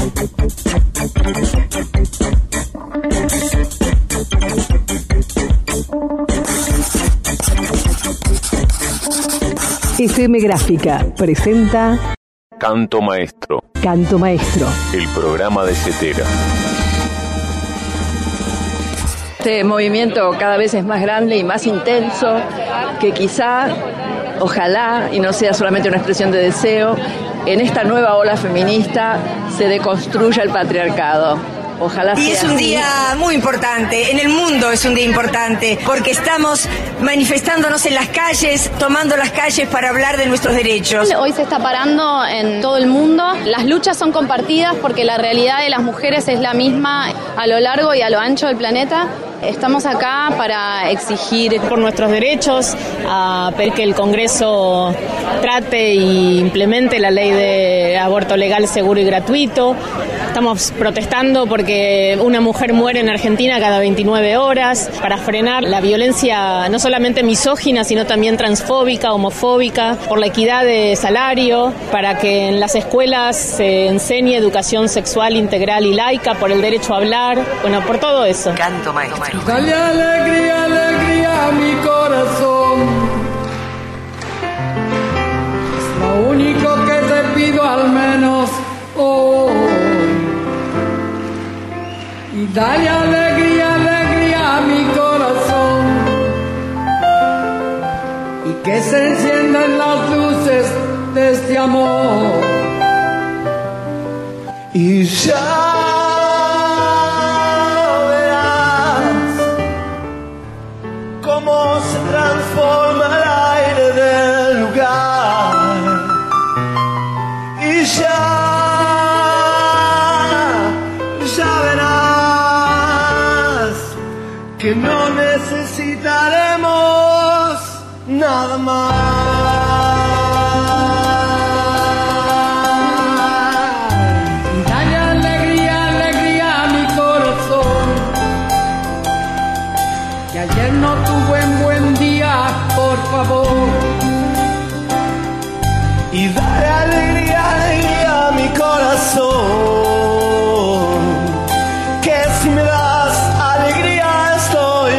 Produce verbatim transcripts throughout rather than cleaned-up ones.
F M Gráfica presenta Canto Maestro. Canto Maestro. El programa de Cetera. Este movimiento cada vez es más grande y más intenso, que quizá, ojalá, y no sea solamente una expresión de deseo, en esta nueva ola feminista se deconstruya el patriarcado. Ojalá y sea es un así. día muy importante, en el mundo es un día importante, porque estamos manifestándonos en las calles, tomando las calles para hablar de nuestros derechos. Hoy se está parando en todo el mundo. Las luchas son compartidas porque la realidad de las mujeres es la misma a lo largo y a lo ancho del planeta. Estamos acá para exigir por nuestros derechos, a pedir que el Congreso trate e implemente la ley de aborto legal, seguro y gratuito. Estamos protestando porque una mujer muere en Argentina cada veintinueve horas, para frenar la violencia no solamente misógina, sino también transfóbica, homofóbica, por la equidad de salario, para que en las escuelas se enseñe educación sexual integral y laica, por el derecho a hablar, bueno, por todo eso. Canto Maestro. Dale alegría, alegría a mi corazón. Es lo único que te pido al menos hoy. Y dale alegría, alegría a mi corazón. Y que se enciendan las luces de este amor. Y ya cómo se transforma el aire del lugar. Y ya, ya verás que no necesitaremos nada más. Y dale alegría, alegría a mi corazón. Que ayer no tuvo en buen día, por favor. Y dale alegría, alegría a mi corazón. Que si me das alegría estoy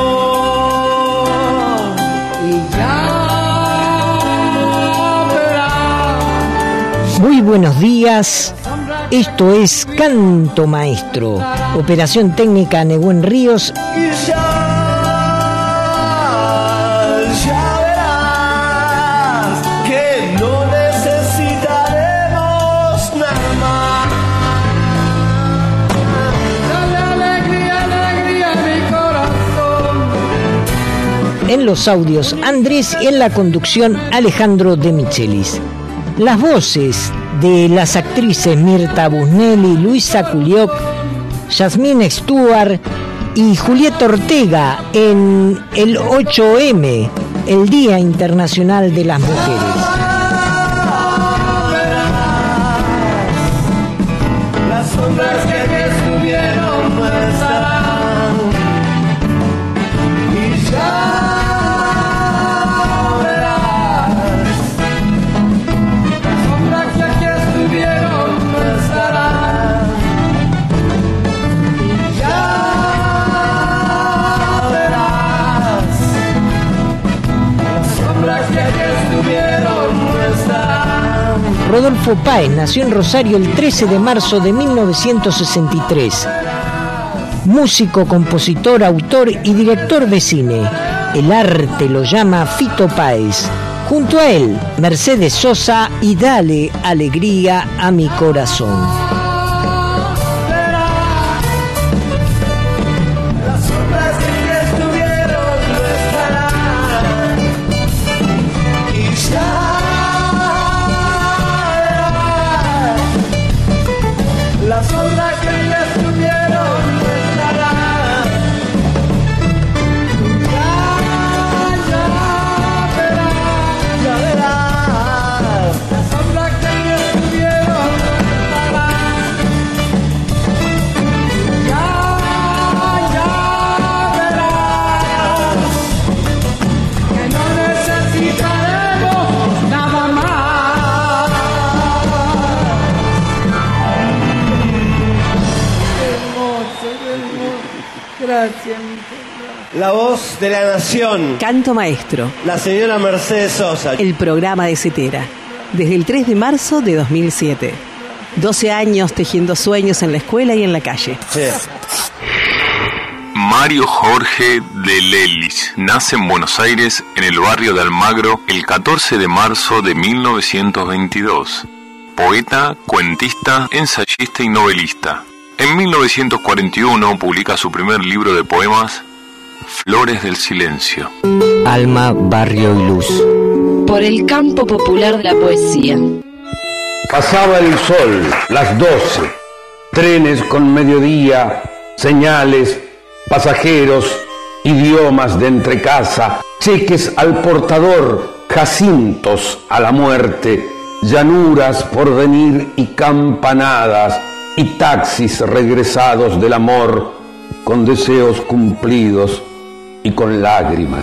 mejor. Y ya verás. Muy buenos días. Esto es Canto Maestro. Operación técnica Nehuen Ríos. Y ya, ya verás que no necesitaremos nada más. Dale alegría, alegría a mi corazón. En los audios Andrés y en la conducción Alejandro de Michelis. Las voces de las actrices Mirta Busnelli, Luisa Culioc, Yasmín Stuart y Julieta Ortega en el ocho eme, el Día Internacional de las Mujeres. Las sombras que estuvieron no estarán. Y ya verás. Las sombras que aquí estuvieron no estarán. Ya verás. Las sombras que aquí estuvieron no estarán. Rodolfo Páez nació en Rosario el trece de marzo de mil novecientos sesenta y tres. Músico, compositor, autor y director de cine. El arte lo llama Fito Páez. Junto a él, Mercedes Sosa y Dale alegría a mi corazón. Las sombras que aquí estuvieron no estarán. Y ya verás. Las sombras que aquí estuvieron no estarán. Ya, ya verás. Ya verás. Las sombras que aquí estuvieron no estarán. Ya, ya verás. Que no necesitaremos nada más. gracias. La voz de la nación. Canto Maestro. La señora Mercedes Sosa. El programa de Cetera. Desde el tres de marzo de dos mil siete. doce años tejiendo sueños en la escuela y en la calle. Sí. Mario Jorge de Lelis nace en Buenos Aires, en el barrio de Almagro, el catorce de marzo de mil novecientos veintidós. Poeta, cuentista, ensayista y novelista. En mil novecientos cuarenta y uno publica su primer libro de poemas, Flores del Silencio. Alma, barrio y luz. Por el campo popular de la poesía. Pasaba el sol, las doce, trenes con mediodía, señales, pasajeros, idiomas de entrecasa, cheques al portador, jacintos a la muerte, llanuras por venir y campanadas, y taxis regresados del amor, con deseos cumplidos y con lágrimas.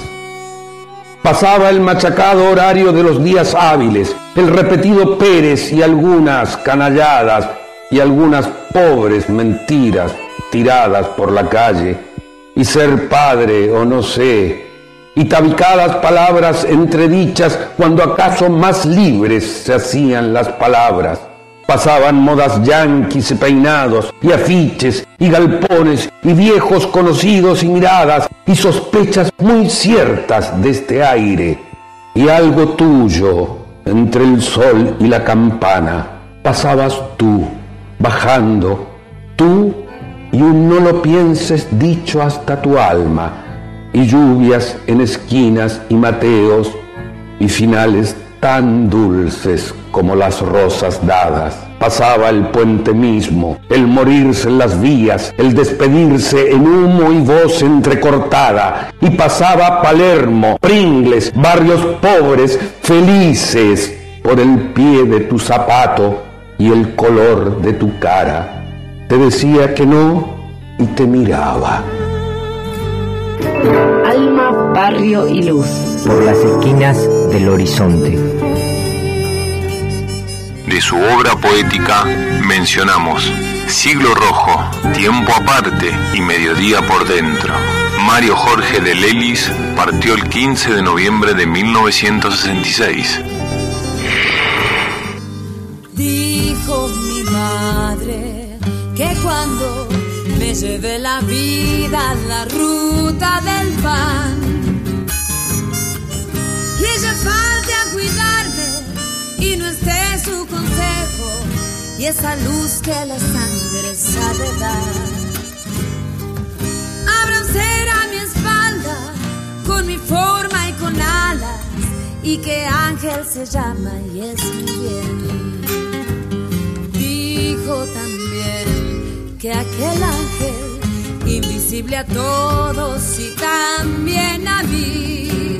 Pasaba el machacado horario de los días hábiles, el repetido Pérez y algunas canalladas y algunas pobres mentiras tiradas por la calle, y ser padre o no sé, y tabicadas palabras entredichas cuando acaso más libres se hacían las palabras. Pasaban modas yanquis y peinados, y afiches, y galpones, y viejos conocidos y miradas, y sospechas muy ciertas de este aire, y algo tuyo entre el sol y la campana. Pasabas tú, bajando, tú y un no lo pienses dicho hasta tu alma, y lluvias en esquinas y mateos, y finales tan dulces como las rosas dadas. Pasaba el puente mismo, el morirse en las vías, el despedirse en humo y voz entrecortada, y pasaba Palermo, Pringles, barrios pobres, felices por el pie de tu zapato y el color de tu cara. Te decía que no y te miraba. Alma, barrio y luz. Por las esquinas del horizonte. De su obra poética mencionamos Siglo Rojo, Tiempo Aparte y Mediodía por Dentro. Mario Jorge de Lelis partió el quince de noviembre de mil novecientos sesenta y seis. Dijo mi madre que cuando me lleve la vida a la ruta del pan y ella falte a cuidarme y no esté su consejo y esa luz que la sangre sabe dar, habrá un ser a mi espalda con mi forma y con alas y que ángel se llama y es mi bien. Dijo también que aquel ángel invisible a todos y también a mí,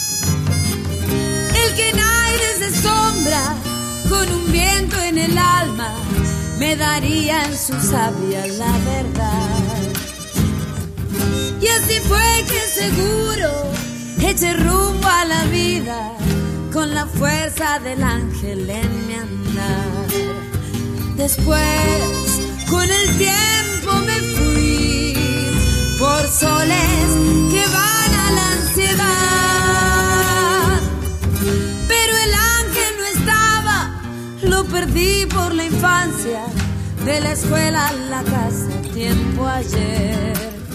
el que en aires de sombra con un viento en el alma me daría en su savia la verdad. Y así fue que seguro eché rumbo a la vida con la fuerza del ángel en mi andar. Después con el tiempo me fui por soles que van a la ansiedad, pero el ángel no estaba, lo perdí por la infancia, de la escuela a la casa, tiempo ayer.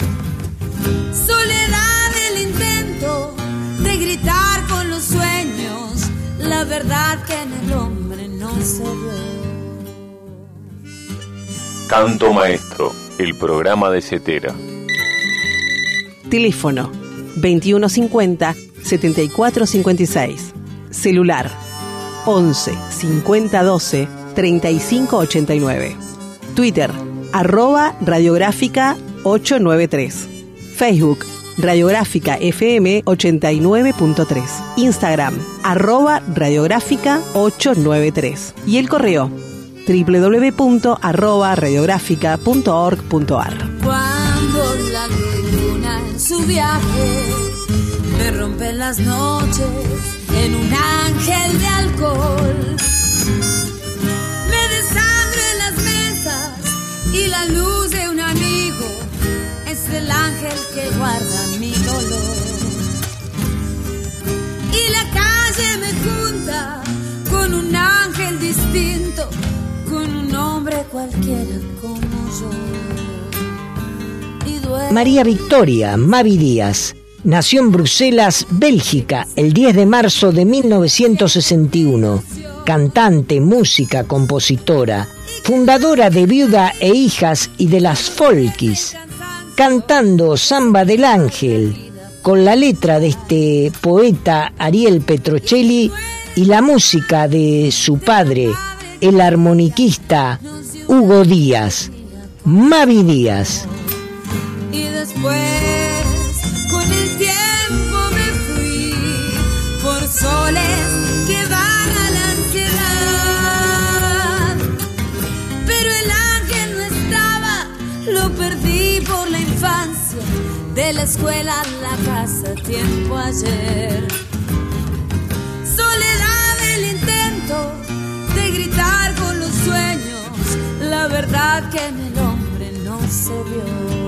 Soledad del intento de gritar con los sueños, la verdad que en el hombre no se ve. Canto Maestro, el programa de Cetera. Teléfono veintiuno cincuenta, setenta y cuatro cincuenta y seis. Celular once cincuenta doce treinta y cinco ochenta y nueve. Twitter arroba radiográfica ochocientos noventa y tres. Facebook Radiográfica F M ochenta y nueve punto tres. Instagram arroba radiográfica ochocientos noventa y tres. Y el correo doble u doble u doble u punto arroba radiográfica punto org punto a r. Cuando la luna en su viaje me rompe las noches en un ángel de alcohol, me desangre las mesas y la luz de un amigo es es el ángel que guarda mi dolor. Y la calle me junta con un ángel distinto, con un hombre cualquiera como yo. Y duele... María Victoria Mavi Díaz nació en Bruselas, Bélgica, el diez de marzo de mil novecientos sesenta y uno. Cantante, música, compositora, fundadora de Viuda e Hijas y de las Folkis, cantando Samba del Ángel, con la letra de este poeta Ariel Petrocelli y la música de su padre, el armoniquista Hugo Díaz. Mavi Díaz. Y después, con el tiempo me fui por soles que van a la ansiedad. Pero el ángel no estaba, lo perdí por la infancia, de la escuela a la casa, tiempo ayer. Soledad el intento de gritar con los sueños, la verdad que en el hombre no se vio.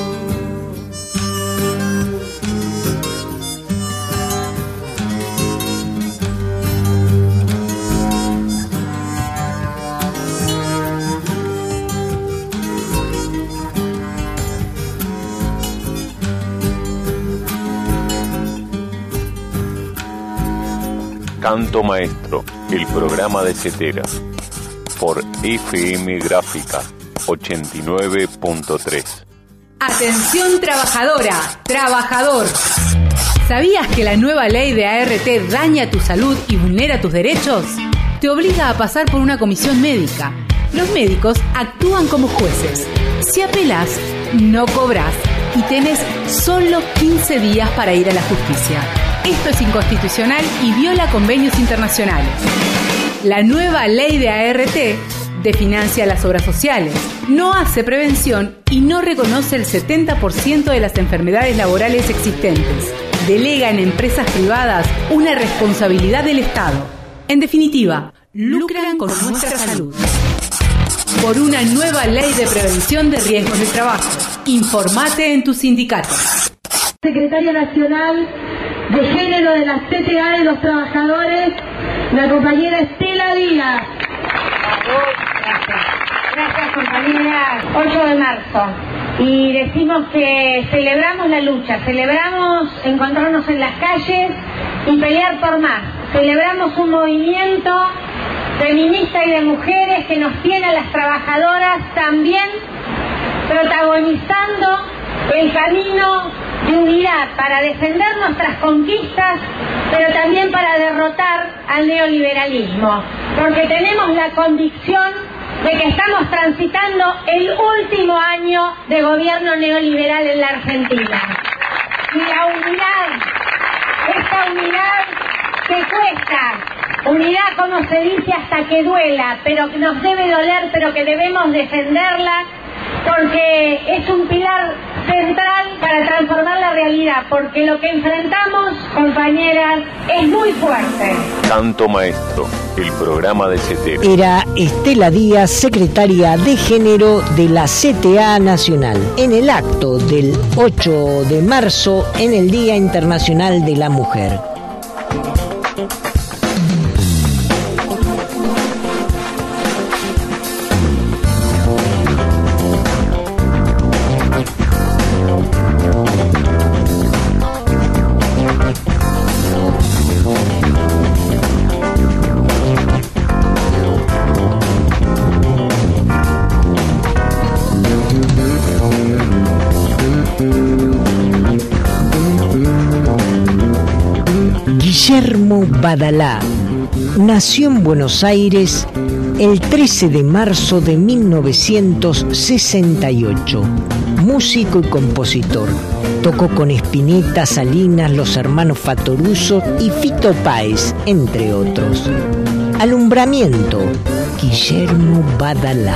Canto Maestro, el programa de Cetera, por F M Gráfica ochenta y nueve punto tres. Atención trabajadora, trabajador. ¿Sabías que la nueva ley de A R T daña tu salud y vulnera tus derechos? Te obliga a pasar por una comisión médica. Los médicos actúan como jueces. Si apelás, no cobrás y tenés solo quince días para ir a la justicia. Esto es inconstitucional y viola convenios internacionales. La nueva ley de A R T desfinancia las obras sociales, no hace prevención y no reconoce el setenta por ciento de las enfermedades laborales existentes. Delega en empresas privadas una responsabilidad del Estado. En definitiva, lucran con nuestra salud. Por una nueva ley de prevención de riesgos de trabajo. Informate en tu sindicato. Secretaria Nacional de Género de las C T A de los Trabajadores, la compañera Estela Díaz. Gracias. Gracias, compañera. ocho de marzo. Y decimos que celebramos la lucha, celebramos encontrarnos en las calles y pelear por más. Celebramos un movimiento feminista y de mujeres que nos tiene a las trabajadoras también protagonizando el camino de unidad para defender nuestras conquistas, pero también para derrotar al neoliberalismo, porque tenemos la convicción de que estamos transitando el último año de gobierno neoliberal en la Argentina. Y la unidad, esta unidad que cuesta, unidad como se dice hasta que duela, pero que nos debe doler, pero que debemos defenderla, porque es un pilar central para transformar la realidad, porque lo que enfrentamos, compañeras, es muy fuerte. Canto Maestro, el programa de Cetera. Era Estela Díaz, secretaria de Género de la C T A Nacional, en el acto del ocho de marzo, en el Día Internacional de la Mujer. Guillermo Badalá nació en Buenos Aires el trece de marzo de mil novecientos sesenta y ocho. Músico y compositor. Tocó con Spinetta, Salinas, los hermanos Fattoruso y Fito Páez, entre otros. Alumbramiento, Guillermo Badalá.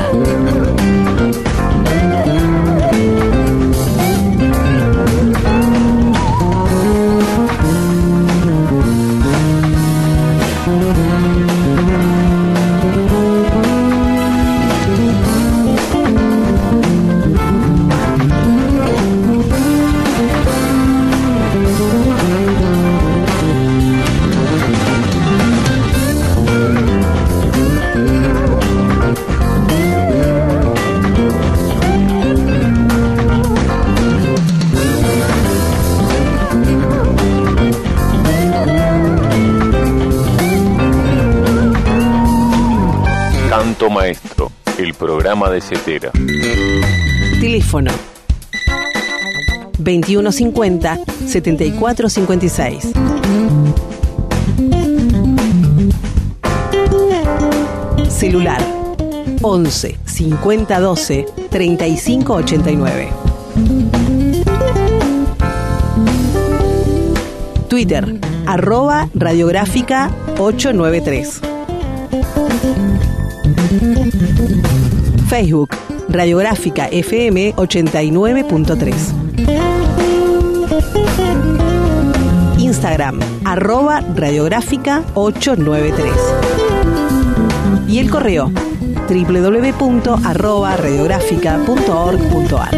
Maestro, el programa de Cetera. Teléfono veintiuno cincuenta, setenta y cuatro cincuenta y seis. Celular once, cincuenta doce, treinta y cinco ochenta y nueve. Twitter, arroba radiográfica ochocientos noventa y tres. Facebook, Radiográfica F M ochenta y nueve punto tres. Instagram, arroba radiográfica ochocientos noventa y tres. Y el correo, doble u doble u doble u punto arroba radiográfica punto org punto a r.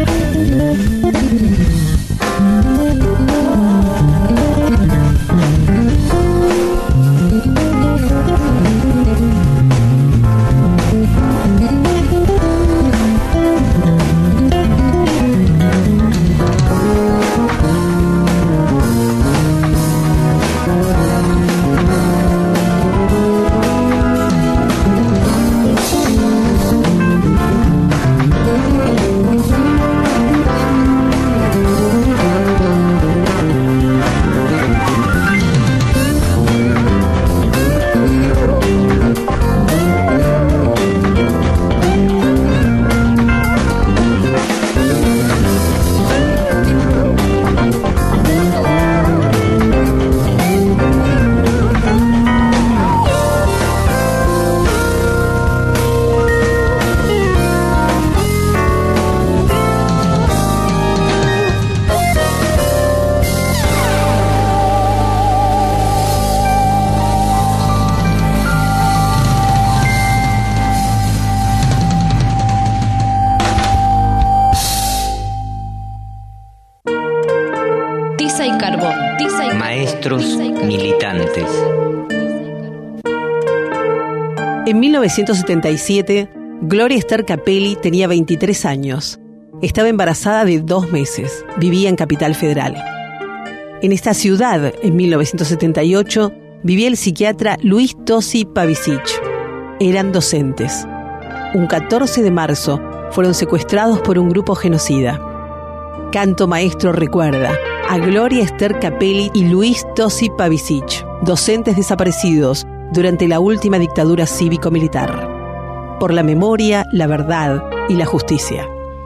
En mil novecientos setenta y siete, Gloria Esther Capelli tenía veintitrés años. Estaba embarazada de dos meses. Vivía en Capital Federal. En esta ciudad, en mil novecientos setenta y ocho, vivía el psiquiatra Luis Tosi Pavicic. Eran docentes. Un catorce de marzo fueron secuestrados por un grupo genocida. Canto Maestro recuerda a Gloria Esther Capelli y Luis Tosi Pavicic, docentes desaparecidos durante la última dictadura cívico-militar. Por la memoria, la verdad y la justicia.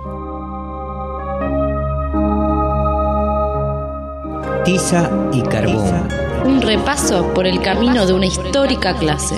Tiza y carbón. Un repaso por el camino de una histórica clase.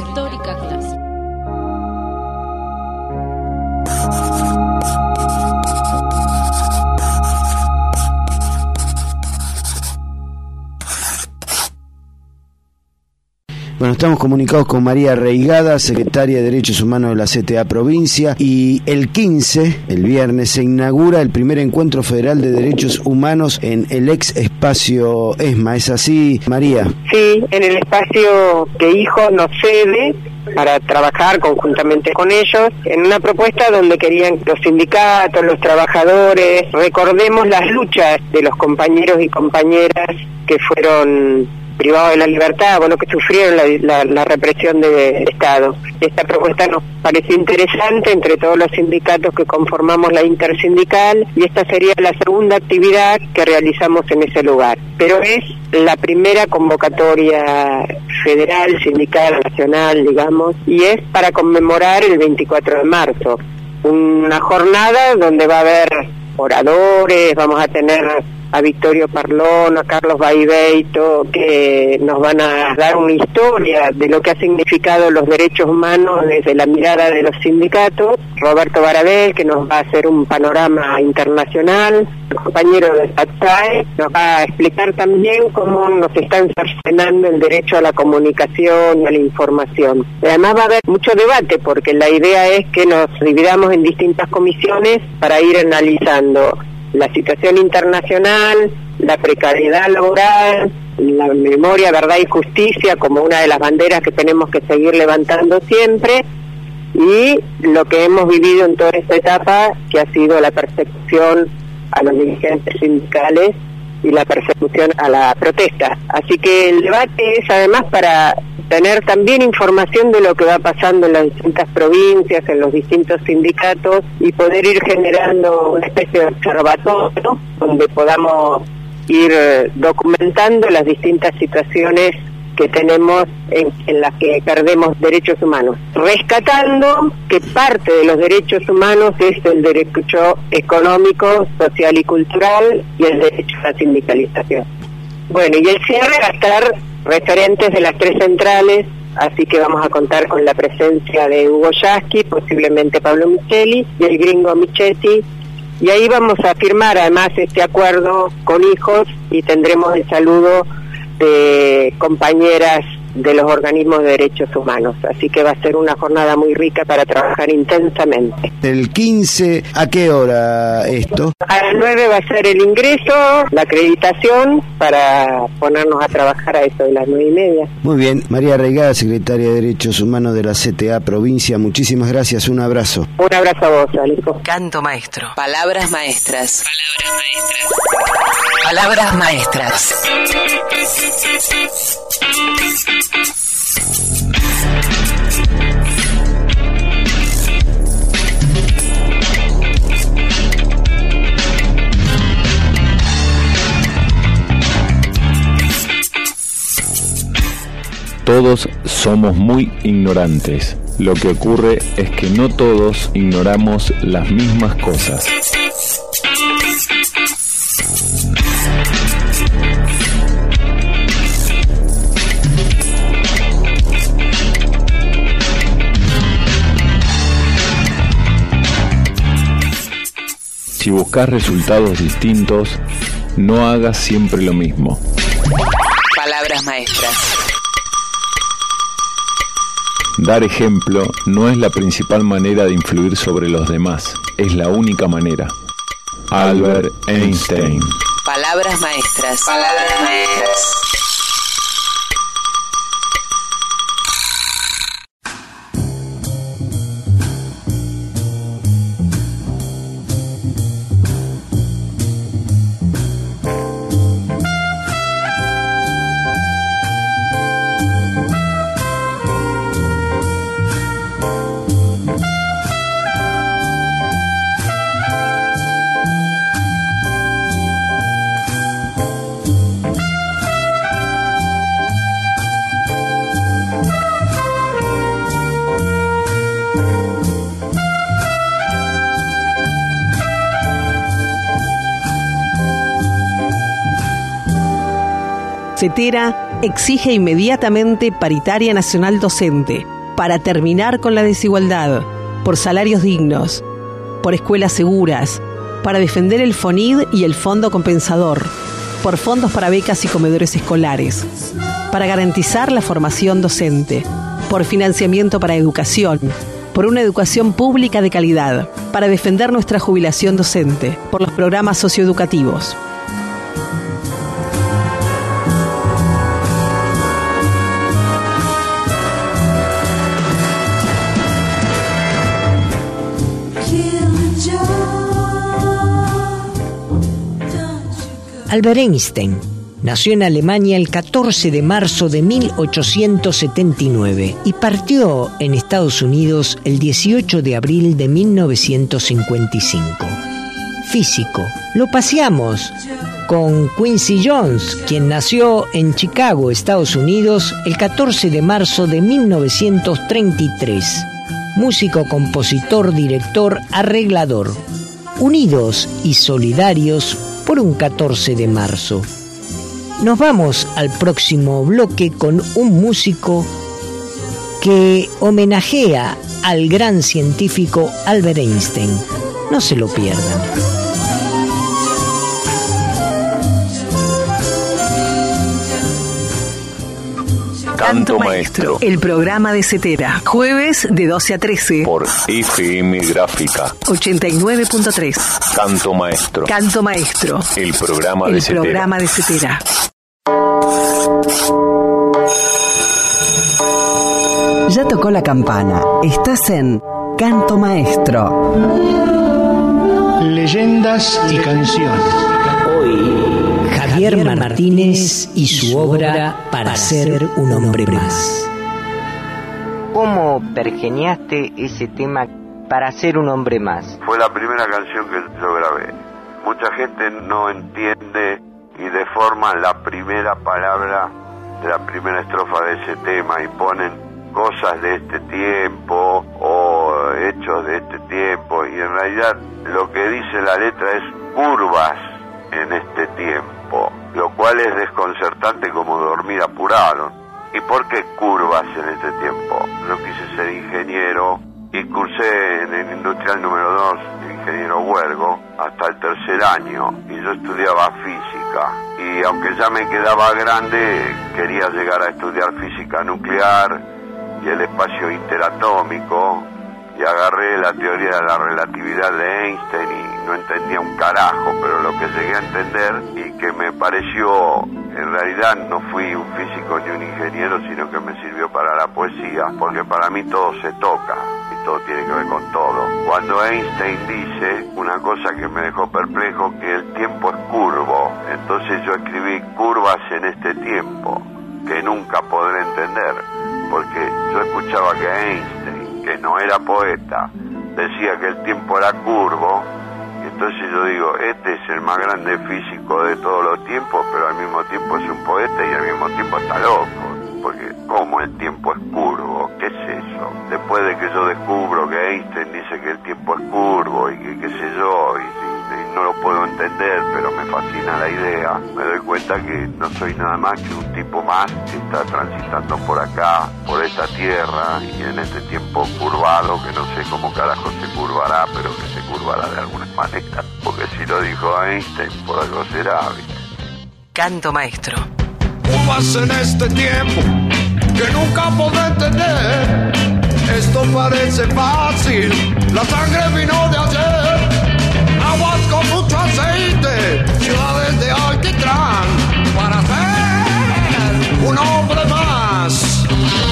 Bueno, estamos comunicados con María Reigada, secretaria de Derechos Humanos de la C T A Provincia, y el quince, el viernes, se inaugura el primer encuentro federal de derechos humanos en el ex espacio ESMA. ¿Es así, María? Sí, en el espacio que Hijo nos cede para trabajar conjuntamente con ellos en una propuesta donde querían que los sindicatos, los trabajadores, recordemos las luchas de los compañeros y compañeras que fueron privados de la libertad, bueno, que sufrieron la, la, la represión del Estado. Esta propuesta nos parece interesante entre todos los sindicatos que conformamos la intersindical, y esta sería la segunda actividad que realizamos en ese lugar. Pero es la primera convocatoria federal, sindical, nacional, digamos, y es para conmemorar el veinticuatro de marzo. Una jornada donde va a haber oradores, vamos a tener a Victorio Parlón, a Carlos Baibeito, que nos van a dar una historia de lo que ha significado los derechos humanos desde la mirada de los sindicatos. Roberto Barabel, que nos va a hacer un panorama internacional. El compañero de S A T S A E nos va a explicar también cómo nos están cercenando el derecho a la comunicación y a la información. Además va a haber mucho debate, porque la idea es que nos dividamos en distintas comisiones para ir analizando la situación internacional, la precariedad laboral, la memoria, verdad y justicia como una de las banderas que tenemos que seguir levantando siempre, y lo que hemos vivido en toda esta etapa, que ha sido la persecución a los dirigentes sindicales y la persecución a la protesta. Así que el debate es además para tener también información de lo que va pasando en las distintas provincias, en los distintos sindicatos, y poder ir generando una especie de observatorio, ¿no?, donde podamos ir documentando las distintas situaciones que tenemos en, en las que perdemos derechos humanos, rescatando que parte de los derechos humanos es el derecho económico, social y cultural, y el derecho a la sindicalización. Bueno, y el cierre va a estar referentes de las tres centrales, así que vamos a contar con la presencia de Hugo Yasky, posiblemente Pablo Micheli y el gringo Michetti, y ahí vamos a firmar además este acuerdo con hijos y tendremos el saludo de compañeras de los organismos de derechos humanos, así que va a ser una jornada muy rica para trabajar intensamente. El quince, ¿a qué hora esto? A las nueve va a ser el ingreso, la acreditación, para ponernos a trabajar a eso de las nueve y media. Muy bien, María Reigada, secretaria de Derechos Humanos de la C T A Provincia, muchísimas gracias, un abrazo. Un abrazo a vos, Alico. Canto maestro. Palabras maestras. Palabras maestras. Todos somos muy ignorantes. Lo que ocurre es que no todos ignoramos las mismas cosas. Si buscas resultados distintos, no hagas siempre lo mismo. Palabras maestras. Dar ejemplo no es la principal manera de influir sobre los demás, es la única manera. Albert Einstein. Palabras maestras. Palabras maestras. CETERA exige inmediatamente paritaria nacional docente para terminar con la desigualdad, por salarios dignos, por escuelas seguras, para defender el FONID y el Fondo Compensador, por fondos para becas y comedores escolares, para garantizar la formación docente, por financiamiento para educación, por una educación pública de calidad, para defender nuestra jubilación docente, por los programas socioeducativos. Albert Einstein nació en Alemania el catorce de marzo de mil ochocientos setenta y nueve y partió en Estados Unidos el dieciocho de abril de mil novecientos cincuenta y cinco. Físico. Lo paseamos con Quincy Jones, quien nació en Chicago, Estados Unidos, el catorce de marzo de mil novecientos treinta y tres. Músico, compositor, director, arreglador. Unidos y solidarios por un catorce de marzo. Nos vamos al próximo bloque con un músico que homenajea al gran científico Albert Einstein. No se lo pierdan. Canto Maestro, el programa de CETERA, jueves de doce a trece por F M Gráfica ochenta y nueve punto tres. Canto Maestro, Canto Maestro, el programa el de CETERA. programa de CETERA. Ya tocó la campana. Estás en Canto Maestro. Leyendas y canciones. Hoy, Javier Martínez y su obra Para ser un hombre más. ¿Cómo pergeniaste ese tema Para ser un hombre más? Fue la primera canción que yo grabé. Mucha gente no entiende y deforman la primera palabra de la primera estrofa de ese tema y ponen cosas de este tiempo o hechos de este tiempo, y en realidad lo que dice la letra es curvas en este tiempo, lo cual es desconcertante como dormir apurado. ¿Y por qué curvas en este tiempo? Yo quise ser ingeniero y cursé en el industrial número dos, ingeniero Huergo, hasta el tercer año, y yo estudiaba física, y aunque ya me quedaba grande, quería llegar a estudiar física nuclear y el espacio interatómico, y agarré la teoría de la relatividad de Einstein y no entendía un carajo, pero lo que llegué a entender y que me pareció, en realidad no fui un físico ni un ingeniero, sino que me sirvió para la poesía, porque para mí todo se toca y todo tiene que ver con todo. Cuando Einstein dice una cosa que me dejó perplejo, que el tiempo es curvo, entonces yo escribí curvas en este tiempo, que nunca podré entender, porque yo escuchaba que Einstein, que no era poeta, decía que el tiempo era curvo, y entonces yo digo, este es el más grande físico de todos los tiempos, pero al mismo tiempo es un poeta y al mismo tiempo está loco, porque ¿cómo el tiempo es curvo? ¿Qué es eso? Después de que yo descubro que Einstein dice que el tiempo es curvo y que qué sé yo, y, y, y no lo puedo entender, pero me fascina la idea, me doy cuenta que no soy nada más que un tipo más que está transitando por acá, por esta tierra, y en este tiempo curvado, que no sé cómo carajo se curvará, pero que se curvará de alguna manera, porque si lo dijo Einstein, por algo será, ¿viste? Canto maestro. Curvas en este tiempo que nunca podré entender. Esto parece fácil, la sangre vino de ayer. Aguas con mucho aceite, ciudades de alquitrán, para ser un hombre más.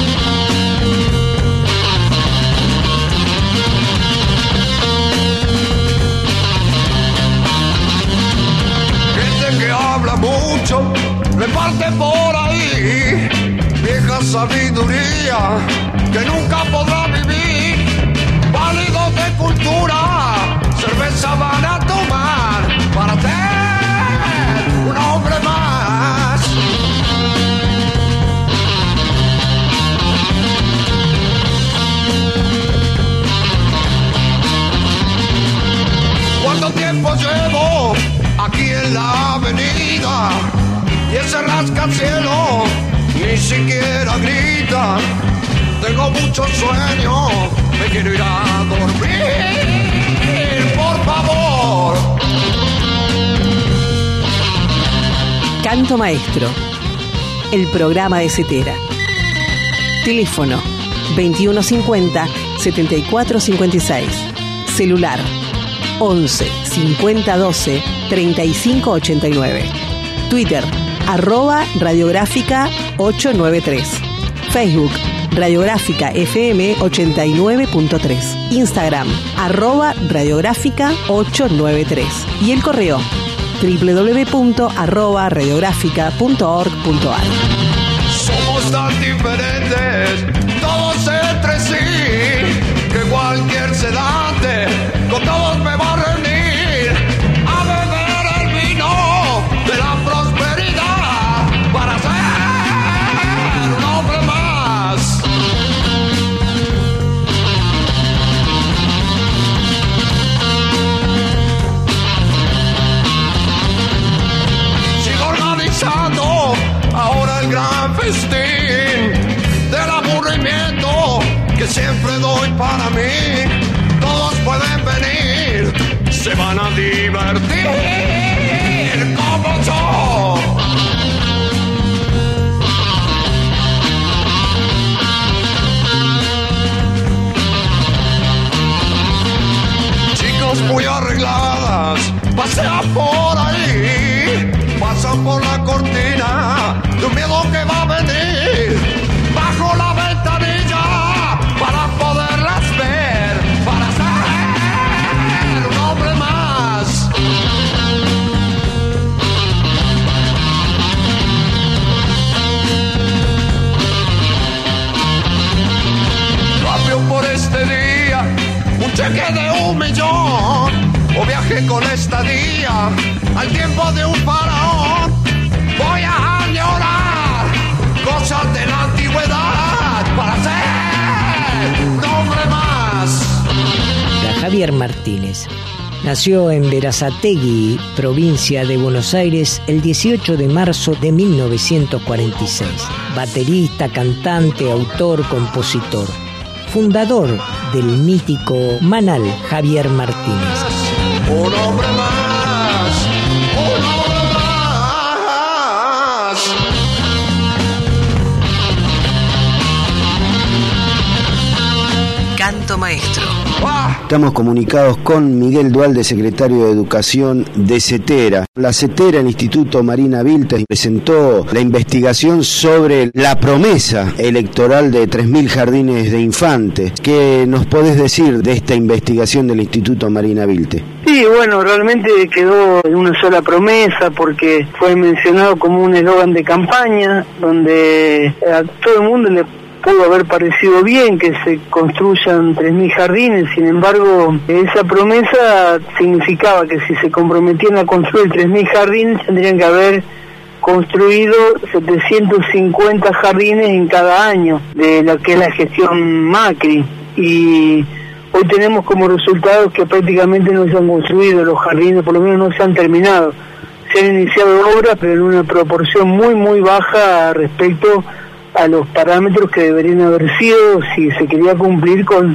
Gente que habla mucho, reparte por ahí vieja sabiduría que nunca podrá vivir. Válidos de cultura, cerveza van a tomar para ser un hombre más. ¿Cuánto tiempo llevo aquí en la avenida? Y ese rascacielos ni siquiera grita. Tengo mucho sueño, me quiero ir a dormir, por favor. Canto Maestro, el programa de Cetera. Teléfono veintiuno cincuenta, setenta y cuatro cincuenta y seis. Celular once, cincuenta doce, treinta y cinco ochenta y nueve. Twitter arroba radiográfica ochocientos noventa y tres. Facebook Radiográfica F M ochenta y nueve punto tres. Instagram arroba radiográfica ochocientos noventa y tres. Y el correo doble u doble u doble u punto arroba radiográfica punto org punto a r. Somos tan diferentes, todos entre sí, que cualquier sedante con todos me va a reunir a beber el vino de la prosperidad para ser un hombre más. Sigo organizando ahora el gran festín del aburrimiento que siempre doy para mí. Todos pueden venir, se van a divertir como yo. Chicos muy arregladas, pasean por ahí, pasan por la cortina de un miedo que va a venir, bajo la ventanilla para poderlas ver, para ser un hombre más. viaje con estadía al tiempo de un faraón. Voy a añorar cosas de la antigüedad para ser un hombre más. Era Javier Martínez. Nació en Berazategui, provincia de Buenos Aires, el dieciocho de marzo de mil novecientos cuarenta y seis. Baterista, cantante, autor, compositor. Fundador del mítico Manal Javier Martínez. Un hombre más, un hombre más. Canto Maestro. Estamos comunicados con Miguel Dualde, secretario de Educación de CETERA. La CETERA, el Instituto Marina Vilches, presentó la investigación sobre la promesa electoral de tres mil jardines de infantes. ¿Qué nos podés decir de esta investigación del Instituto Marina Vilches? Sí, bueno, realmente quedó en una sola promesa porque fue mencionado como un eslogan de campaña donde a todo el mundo le pudo haber parecido bien que se construyan tres mil jardines. Sin embargo, esa promesa significaba que si se comprometían a construir tres mil jardines tendrían que haber construido setecientos cincuenta jardines en cada año de lo que es la gestión Macri, y hoy tenemos como resultado que prácticamente no se han construido los jardines, por lo menos no se han terminado. Se han iniciado obras, pero en una proporción muy muy baja respecto a los parámetros que deberían haber sido si se quería cumplir con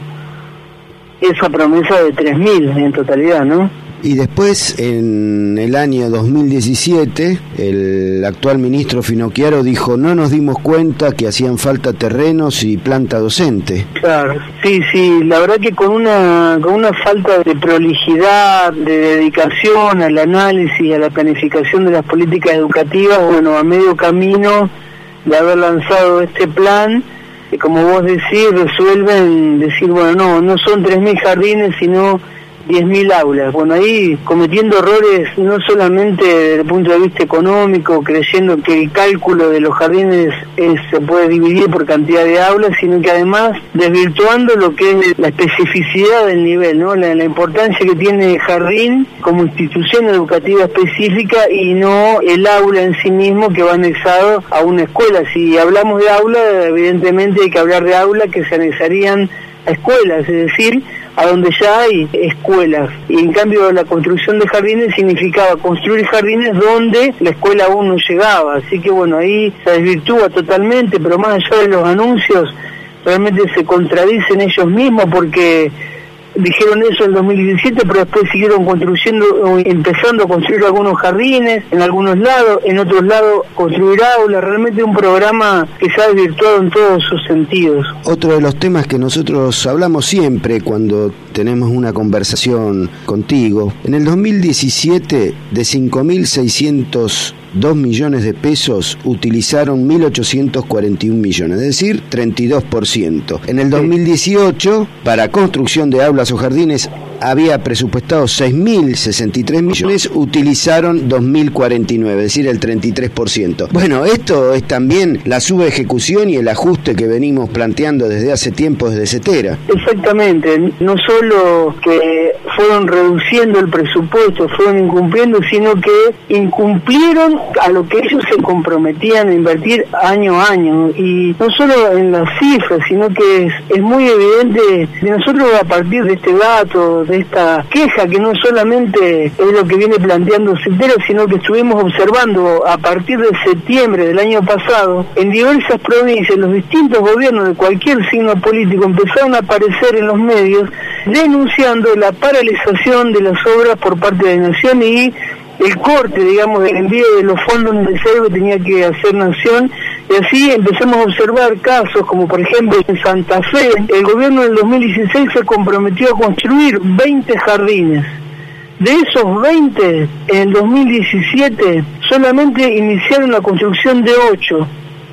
esa promesa de tres mil en totalidad, ¿no? Y después, en el año dos mil diecisiete, el actual ministro Finocchiaro dijo: no nos dimos cuenta que hacían falta terrenos y planta docente. Claro, sí, sí, la verdad que con una con una falta de prolijidad, de dedicación al análisis y a la planificación de las políticas educativas, bueno, a medio camino de haber lanzado este plan, que como vos decís, resuelven decir, bueno, no, no son tres mil jardines, sino diez mil aulas. Bueno, ahí cometiendo errores no solamente desde el punto de vista económico, creyendo que el cálculo de los jardines es, se puede dividir por cantidad de aulas, sino que además desvirtuando lo que es la especificidad del nivel, ¿no? La, la importancia que tiene el jardín como institución educativa específica y no el aula en sí mismo que va anexado a una escuela. Si hablamos de aula, evidentemente hay que hablar de aulas que se anexarían a escuelas, es decir, a donde ya hay escuelas, y en cambio la construcción de jardines significaba construir jardines donde la escuela aún no llegaba, así que bueno, ahí se desvirtúa totalmente, pero más allá de los anuncios, realmente se contradicen ellos mismos porque dijeron eso en dos mil diecisiete, pero después siguieron construyendo, empezando a construir algunos jardines en algunos lados, en otros lados construir aulas. Realmente un programa que se ha desvirtuado en todos sus sentidos. Otro de los temas que nosotros hablamos siempre cuando tenemos una conversación contigo, en el dos mil diecisiete de cinco mil seiscientos dos millones de pesos utilizaron mil ochocientos cuarenta y un millones, es decir, treinta y dos por ciento. En el dos mil dieciocho, para construcción de aulas o jardines, había presupuestado seis mil sesenta y tres millones, utilizaron dos mil cuarenta y nueve, es decir, el treinta y tres por ciento. Bueno, esto es también la subejecución y el ajuste que venimos planteando desde hace tiempo desde CETERA. Exactamente, no solo que fueron reduciendo el presupuesto, fueron incumpliendo, sino que incumplieron a lo que ellos se comprometían a invertir año a año, y no solo en las cifras, sino que es, es muy evidente que nosotros, a partir de este dato, de esta queja, que no solamente es lo que viene planteando CETERA, sino que estuvimos observando a partir de septiembre del año pasado, en diversas provincias, los distintos gobiernos de cualquier signo político empezaron a aparecer en los medios denunciando la paralización de las obras por parte de Nación y el corte, digamos, del envío de los fondos necesarios que tenía que hacer Nación, y así empezamos a observar casos como, por ejemplo, en Santa Fe, el gobierno del dos mil dieciséis se comprometió a construir veinte jardines. De esos veinte, en el dos mil diecisiete, solamente iniciaron la construcción de ocho.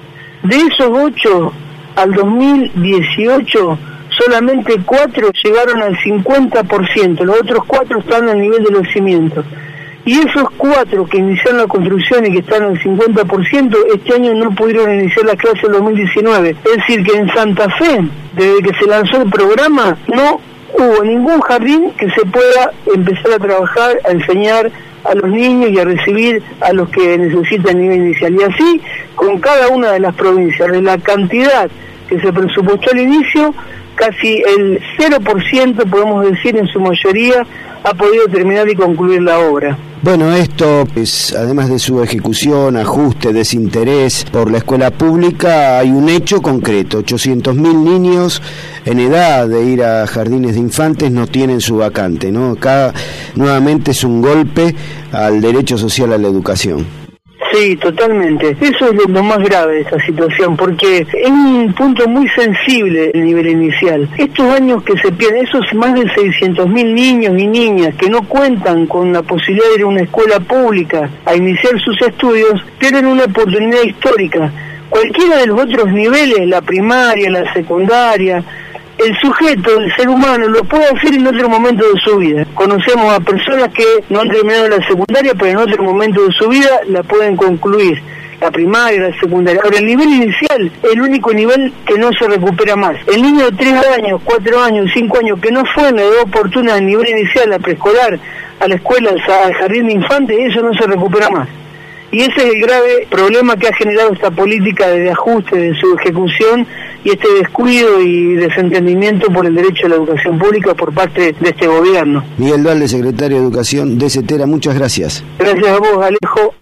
De esos ocho, al dos mil dieciocho, solamente cuatro llegaron al cincuenta por ciento, los otros cuatro están al nivel de los cimientos. Y esos cuatro que iniciaron la construcción y que están al cincuenta por ciento, este año no pudieron iniciar las clases en dos mil diecinueve. Es decir, que en Santa Fe, desde que se lanzó el programa, no hubo ningún jardín que se pueda empezar a trabajar, a enseñar a los niños y a recibir a los que necesitan nivel inicial. Y así con cada una de las provincias, de la cantidad que se presupuestó al inicio, casi el cero por ciento, podemos decir, en su mayoría, ha podido terminar y concluir la obra. Bueno, esto es, además de su ejecución, ajuste, desinterés por la escuela pública, hay un hecho concreto. ochocientos mil niños en edad de ir a jardines de infantes no tienen su vacante, ¿no? Acá nuevamente es un golpe al derecho social a la educación. Sí, totalmente. Eso es lo más grave de esta situación, porque es un punto muy sensible el nivel inicial. Estos años que se pierden, esos más de seiscientos mil niños y niñas que no cuentan con la posibilidad de ir a una escuela pública a iniciar sus estudios, pierden una oportunidad histórica. Cualquiera de los otros niveles, la primaria, la secundaria, el sujeto, el ser humano, lo puede hacer en otro momento de su vida. Conocemos a personas que no han terminado la secundaria, pero en otro momento de su vida la pueden concluir, la primaria, la secundaria. Ahora, el nivel inicial es el único nivel que no se recupera más. El niño de tres años, cuatro años, cinco años, que no fue en la edad oportuna al nivel inicial, a preescolar, a la escuela, al jardín de infantes, eso no se recupera más. Y ese es el grave problema que ha generado esta política de ajuste de su ejecución y este descuido y desentendimiento por el derecho a la educación pública por parte de este gobierno. Miguel Dualde, secretario de Educación de CETERA, muchas gracias. Gracias a vos, Alejo.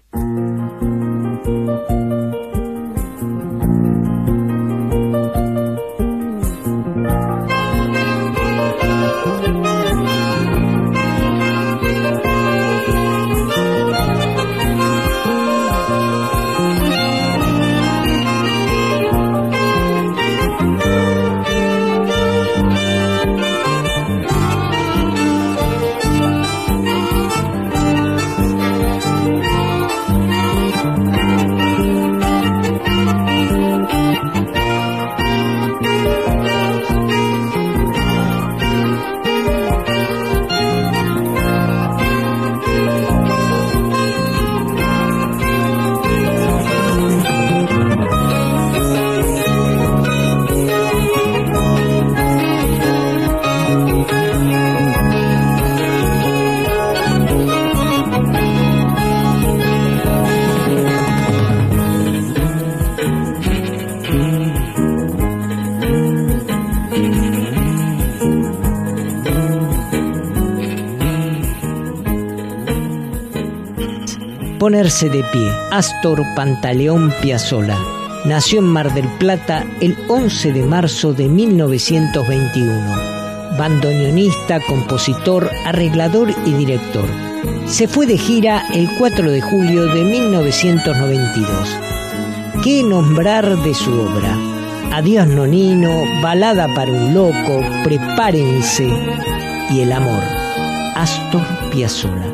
Ponerse de pie. Astor Pantaleón Piazzolla nació en Mar del Plata el once de marzo de mil novecientos veintiuno. Bandoneonista, compositor, arreglador y director. Se fue de gira el cuatro de julio de mil novecientos noventa y dos. ¿Qué nombrar de su obra? Adiós Nonino, Balada para un loco, Prepárense y El amor. Astor Piazzolla.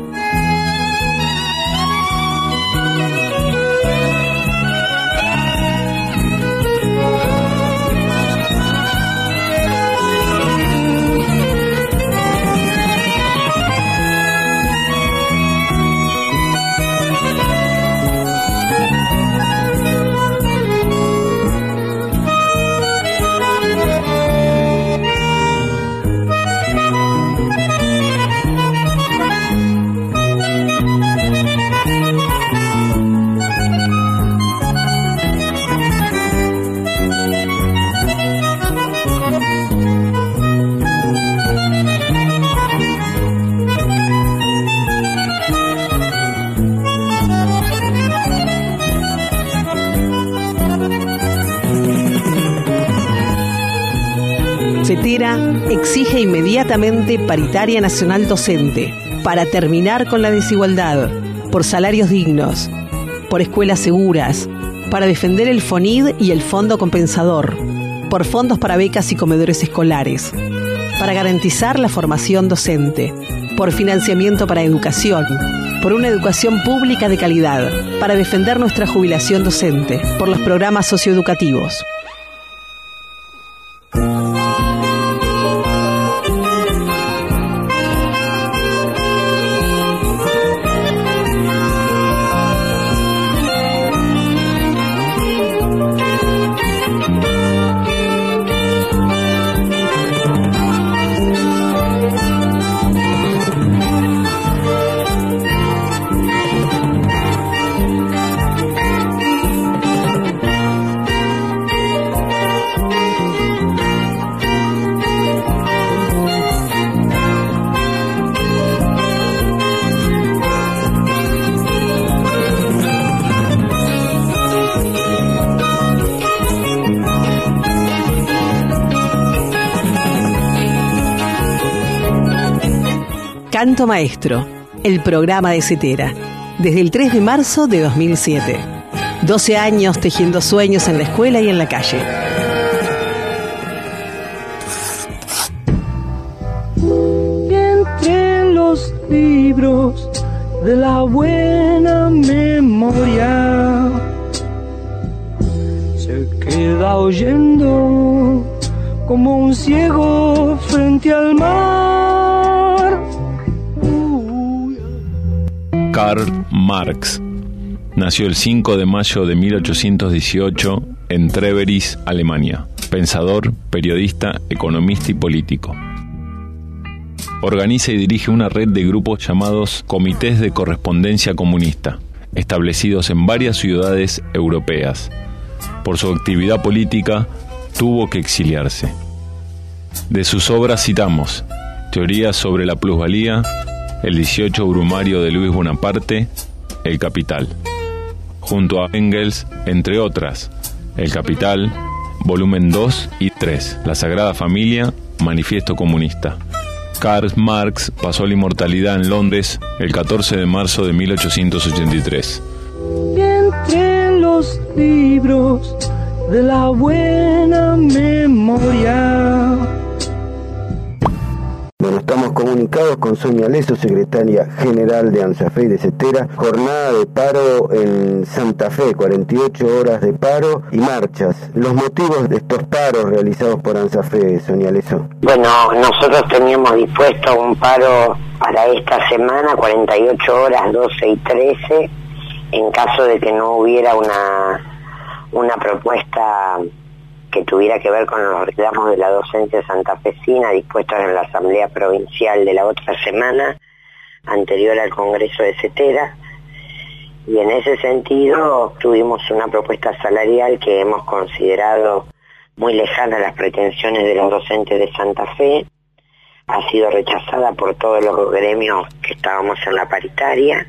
CETERA exige inmediatamente paritaria nacional docente para terminar con la desigualdad, por salarios dignos, por escuelas seguras, para defender el FONID y el Fondo Compensador, por fondos para becas y comedores escolares, para garantizar la formación docente, por financiamiento para educación, por una educación pública de calidad, para defender nuestra jubilación docente, por los programas socioeducativos. Canto Maestro, el programa de Cetera, desde el tres de marzo de dos mil siete. doce años tejiendo sueños en la escuela y en la calle. Y entre los libros de la buena memoria se queda oyendo como un ciego frente al mar. Karl Marx nació el cinco de mayo de mil ochocientos dieciocho en Treveris, Alemania. Pensador, periodista, economista y político. Organiza y dirige una red de grupos llamados Comités de Correspondencia Comunista, establecidos en varias ciudades europeas. Por su actividad política, tuvo que exiliarse. De sus obras citamos Teoría sobre la plusvalía, El dieciocho Brumario de Luis Bonaparte, El Capital. Junto a Engels, entre otras, El Capital, volumen dos y tres, La Sagrada Familia, Manifiesto Comunista. Karl Marx pasó a la inmortalidad en Londres el catorce de marzo de mil ochocientos ochenta y tres. Y entre los libros de la buena memoria. Bueno, estamos comunicados con Sonia Leso, secretaria general de ANSAFE y de Cetera. Jornada de paro en Santa Fe, cuarenta y ocho horas de paro y marchas. Los motivos de estos paros realizados por ANSAFE, Sonia Leso. Bueno, nosotros teníamos dispuesto un paro para esta semana, cuarenta y ocho horas, doce y trece, en caso de que no hubiera una, una propuesta que tuviera que ver con los reclamos de la docencia santafesina dispuestos en la Asamblea Provincial de la otra semana, anterior al Congreso de Cetera, y en ese sentido tuvimos una propuesta salarial que hemos considerado muy lejana a las pretensiones de los docentes de Santa Fe. Ha sido rechazada por todos los gremios que estábamos en la paritaria,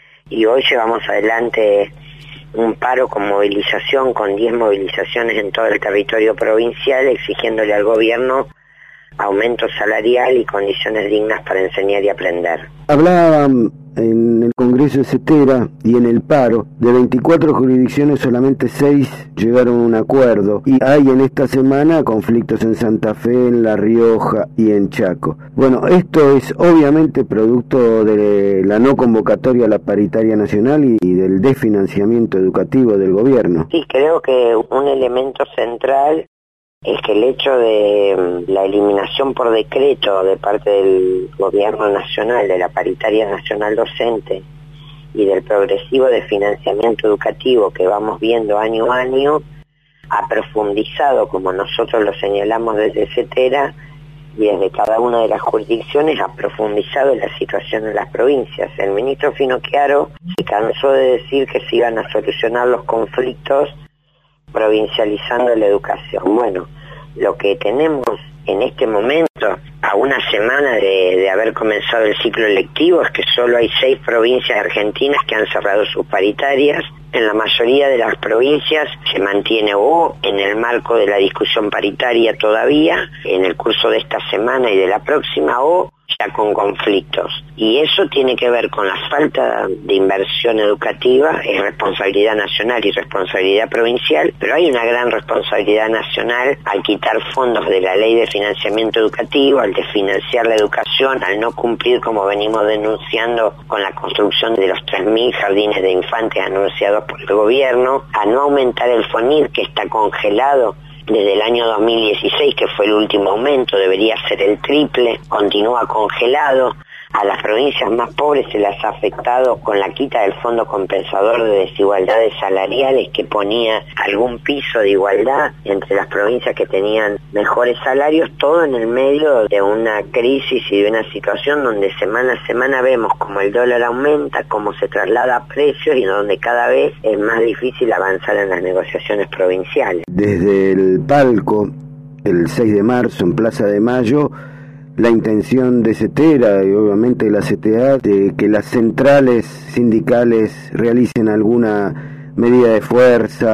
y hoy llevamos adelante un paro con movilización, con diez movilizaciones en todo el territorio provincial, exigiéndole al gobierno aumento salarial y condiciones dignas para enseñar y aprender. Hablaban en el Congreso de Cetera y en el paro, de veinticuatro jurisdicciones solamente seis llegaron a un acuerdo, y hay en esta semana conflictos en Santa Fe, en La Rioja y en Chaco. Bueno, esto es obviamente producto de la no convocatoria a la paritaria nacional y, y del desfinanciamiento educativo del gobierno. Sí, creo que un elemento central es que el hecho de la eliminación por decreto de parte del gobierno nacional, de la paritaria nacional docente y del progresivo desfinanciamiento educativo que vamos viendo año a año, ha profundizado, como nosotros lo señalamos desde Cetera y desde cada una de las jurisdicciones, ha profundizado en la situación en las provincias. El ministro Finocchiaro se cansó de decir que se iban a solucionar los conflictos provincializando la educación. Bueno, lo que tenemos en este momento, a una semana de, de haber comenzado el ciclo lectivo, es que solo hay seis provincias argentinas que han cerrado sus paritarias. En la mayoría de las provincias se mantiene o en el marco de la discusión paritaria todavía, en el curso de esta semana y de la próxima, o ya con conflictos. Y eso tiene que ver con la falta de inversión educativa, es responsabilidad nacional y responsabilidad provincial, pero hay una gran responsabilidad nacional al quitar fondos de la Ley de Financiamiento Educativo, al desfinanciar la educación, al no cumplir, como venimos denunciando, con la construcción de los tres mil jardines de infantes anunciados por el gobierno, a no aumentar el FONIR, que está congelado desde el año dos mil dieciséis, que fue el último aumento, debería ser el triple, continúa congelado. A las provincias más pobres se las ha afectado con la quita del Fondo Compensador de Desigualdades Salariales, que ponía algún piso de igualdad entre las provincias que tenían mejores salarios, todo en el medio de una crisis y de una situación donde semana a semana vemos como el dólar aumenta, cómo se traslada a precios y donde cada vez es más difícil avanzar en las negociaciones provinciales. Desde el palco, el seis de marzo en Plaza de Mayo, la intención de Cetera y obviamente de la C T A de que las centrales sindicales realicen alguna medida de fuerza,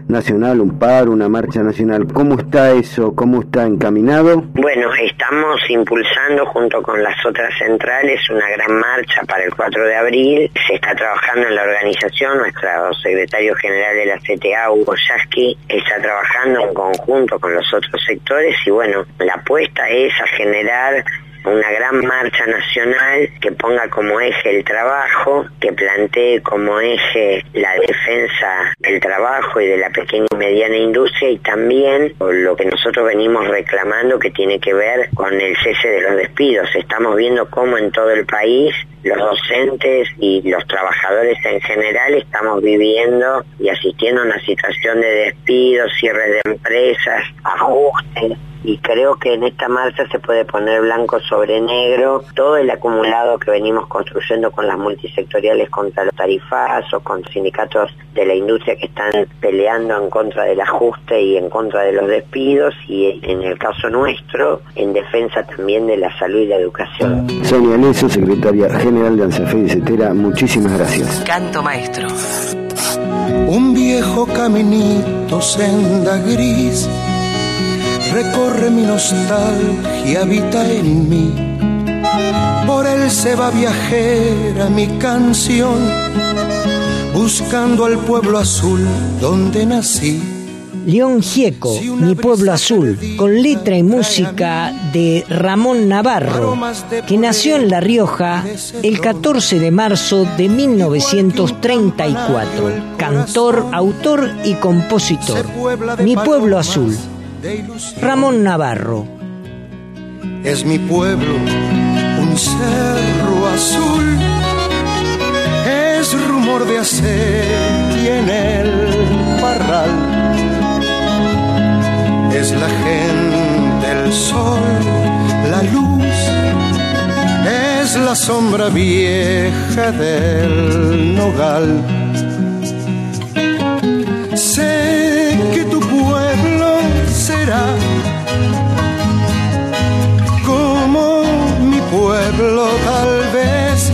nacional, un paro, una marcha nacional. ¿Cómo está eso? ¿Cómo está encaminado? Bueno, estamos impulsando junto con las otras centrales una gran marcha para el cuatro de abril. Se está trabajando en la organización, nuestro secretario general de la C T A, Hugo Yasky, está trabajando en conjunto con los otros sectores y bueno, la apuesta es a generar una gran marcha nacional que ponga como eje el trabajo, que plantee como eje la defensa del trabajo y de la pequeña y mediana industria y también lo que nosotros venimos reclamando que tiene que ver con el cese de los despidos. Estamos viendo cómo en todo el país los docentes y los trabajadores en general estamos viviendo y asistiendo a una situación de despidos, cierres de empresas, ajustes. Y creo que en esta marcha se puede poner blanco sobre negro todo el acumulado que venimos construyendo con las multisectoriales contra los tarifazos, con sindicatos de la industria que están peleando en contra del ajuste y en contra de los despidos y en el caso nuestro, en defensa también de la salud y la educación. Sonia Leso, secretaria general de ANSAFE y CETERA, muchísimas gracias. Canto maestro. Un viejo caminito, senda gris, recorre mi nostalgia, habita en mí. Por él se va viajera mi canción, buscando al pueblo azul donde nací. León Gieco, Mi Pueblo Azul, con letra y música de Ramón Navarro, que nació en La Rioja el catorce de marzo de mil novecientos treinta y cuatro. Cantor, autor y compositor. Mi Pueblo Azul, Ramón Navarro. Es mi pueblo, un cerro azul, es rumor de hacer y en el parral es la gente, el sol, la luz, es la sombra vieja del nogal. Sé que tu pueblo será como mi pueblo tal vez.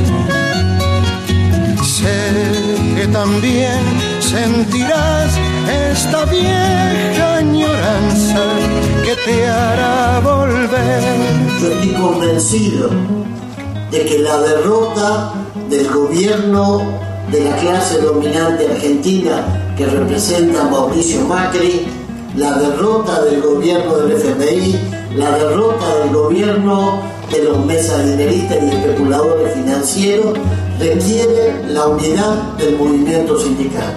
Sé que también sentirás esta vieja añoranza que te hará volver. Yo estoy convencido de que la derrota del gobierno de la clase dominante argentina que representa Mauricio Macri, la derrota del gobierno del F M I, la derrota del gobierno de los mesadineristas y especuladores financieros, requiere la unidad del movimiento sindical.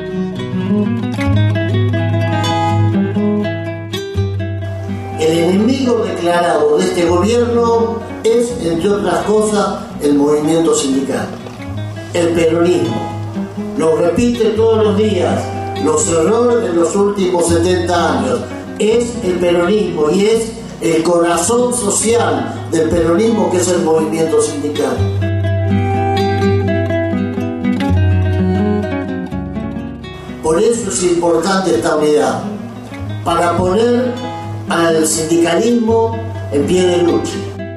El enemigo declarado de este gobierno es, entre otras cosas, el movimiento sindical, el peronismo. Lo repite todos los días, los errores de los últimos setenta años. Es el peronismo y es el corazón social del peronismo, que es el movimiento sindical. Por eso es importante esta unidad, para poner al sindicalismo en pie de lucha.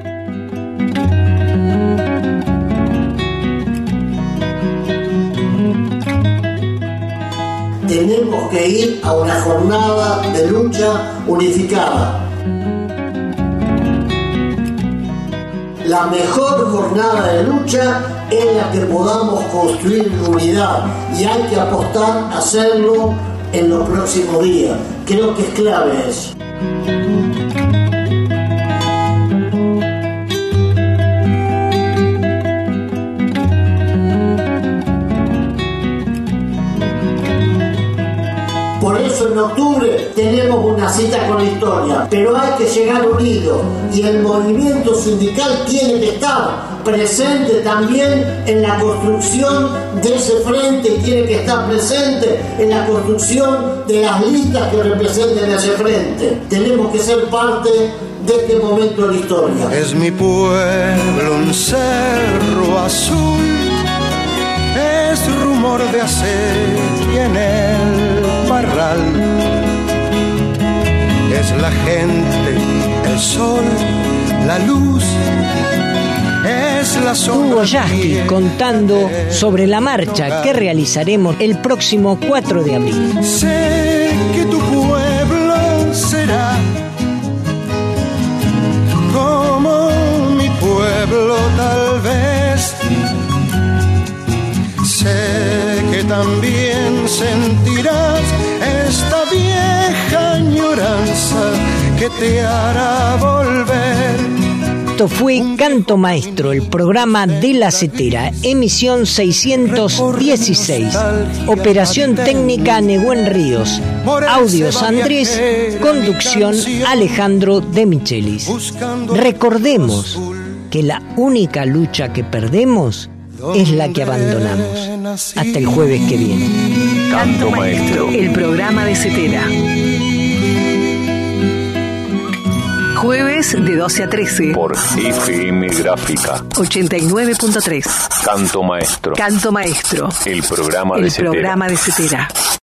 Tenemos que ir a una jornada de lucha unificada. La mejor jornada de lucha es la que podamos construir en unidad y hay que apostar a hacerlo en los próximos días. Creo que es clave eso. Por eso en octubre tenemos una cita con la historia, pero hay que llegar unidos y el movimiento sindical tiene que estar presente también en la construcción de ese frente y tiene que estar presente en la construcción de las listas que representen ese frente. Tenemos que ser parte de este momento de la historia. Es mi pueblo un cerro azul, es rumor de hacer y en el parral es la gente, el sol, la luz, es la Hugo Yasky contando sobre la marcha que realizaremos el próximo cuatro de abril. Sé que tu pueblo será como mi pueblo tal vez. Sé que también sentirás esta vieja añoranza que te hará volver. Esto fue Canto Maestro, el programa de La Setera, emisión seiscientos dieciséis. Operación técnica Neguen Ríos. Audios Andrés, conducción Alejandro de Michelis. Recordemos que la única lucha que perdemos es la que abandonamos. Hasta el jueves que viene. Canto Maestro, el programa de Setera. Jueves de doce a trece. Por F M Gráfica. ochenta y nueve punto tres. Canto Maestro. Canto Maestro. El programa el de Setera. programa de Setera.